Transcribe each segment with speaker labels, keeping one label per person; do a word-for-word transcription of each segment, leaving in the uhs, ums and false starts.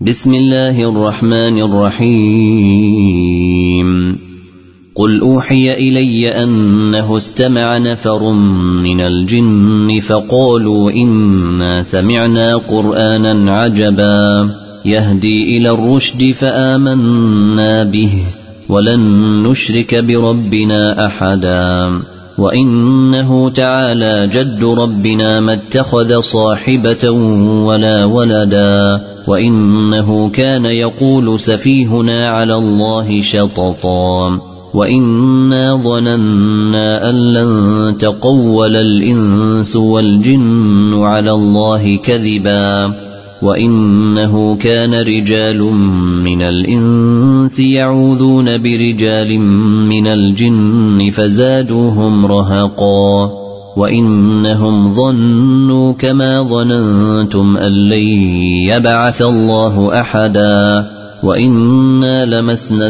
Speaker 1: بسم الله الرحمن الرحيم قل أوحي إلي أنه استمع نفر من الجن فقالوا إنا سمعنا قرآنا عجبا يهدي إلى الرشد فآمنا به ولن نشرك بربنا أحدا وإنه تعالى جد ربنا ما اتخذ صاحبة ولا ولدا وإنه كان يقول سفيهنا على الله شططا وإنا ظننا أن لن تقول الإنس والجن على الله كذبا وإنه كان رجال من الإنس يعوذون برجال من الجن فزادوهم رهقا وإنهم ظنوا كما ظننتم أن لن يبعث الله أحدا وإنا لمسنا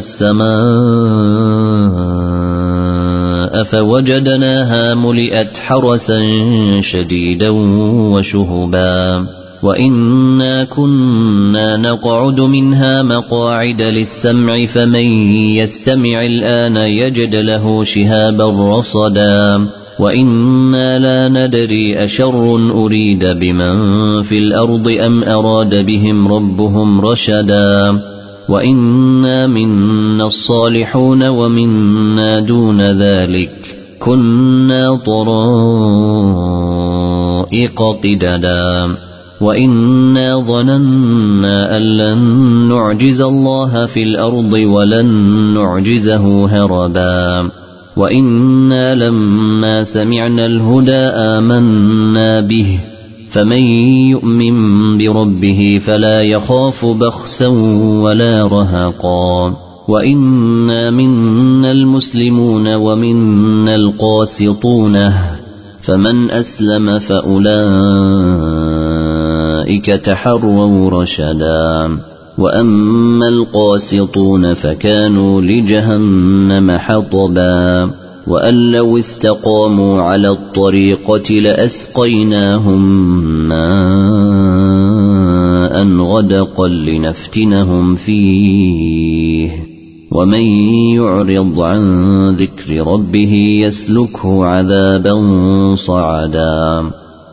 Speaker 1: السماء فوجدناها ملئت حرسا شديدا وشهبا وإنا كنا نقعد منها مقاعد للسمع فمن يستمع الآن يجد له شهابا رصدا وإنا لا ندري أشر أريد بمن في الأرض أم أراد بهم ربهم رشدا وإنا منا الصالحون ومنا دون ذلك كنا طرائق قددا وإنا ظننا أن لن نعجز الله في الأرض ولن نعجزه هربا وإنا لما سمعنا الهدى آمنا به فمن يؤمن بربه فلا يخاف بخسا ولا رهقا وإنا منا المسلمون ومنا القاسطون فمن أسلم فأولئك تحروا رشدا وأما القاسطون فكانوا لجهنم حطبا وأن لو استقاموا على الطريقة لأسقيناهم ماء غدقا لنفتنهم فيه ومن يعرض عن ذكر ربه يسلكه عذابا صعدا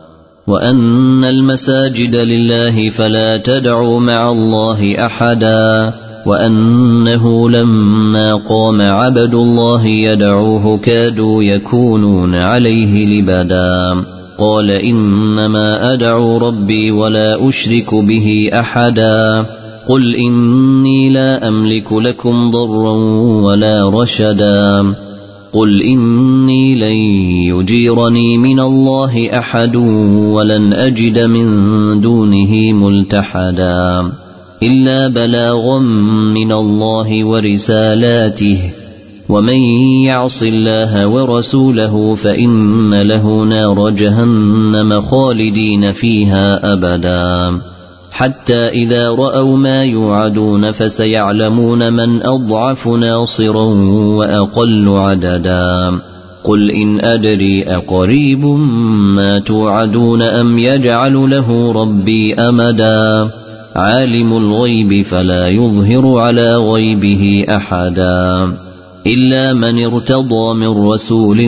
Speaker 1: وأن المساجد لله فلا تدعوا مع الله أحدا وأنه لما قام عبد الله يدعوه كادوا يكونون عليه لبدا قال إنما أدعو ربي ولا أشرك به أحدا قل إني لا أملك لكم ضرا ولا رشدا قل إني لن يجيرني من الله أحد ولن أجد من دونه ملتحدا إلا بلاغا من الله ورسالاته ومن يعص الله ورسوله فإن له نار جهنم خالدين فيها أبدا حتى إذا رأوا ما يوعدون فسيعلمون من أضعف ناصرا وأقل عددا قل إن أدري أقريب ما توعدون أم يجعل له ربي أمدا عالم الغيب فلا يظهر على غيبه أحدا إلا من ارتضى من رسول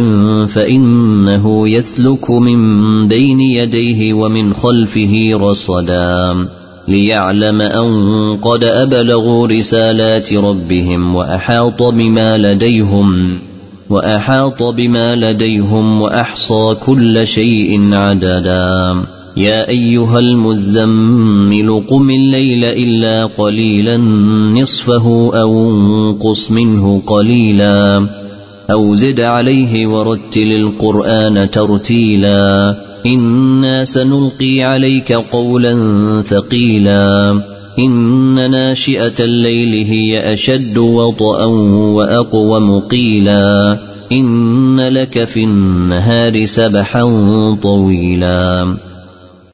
Speaker 1: فإنه يسلك من بين يديه ومن خلفه رصدا ليعلم أن قد أبلغوا رسالات ربهم وأحاط بما لديهم وأحاط بما لديهم وأحصى كل شيء عددا يا أيها المزمل قم الليل إلا قليلا نصفه أو انقص منه قليلا أو زد عليه ورتل القرآن ترتيلا إنا سنلقي عليك قولا ثقيلا إن ناشئة الليل هي أشد وطئا وأقوم قيلا إن لك في النهار سبحا طويلا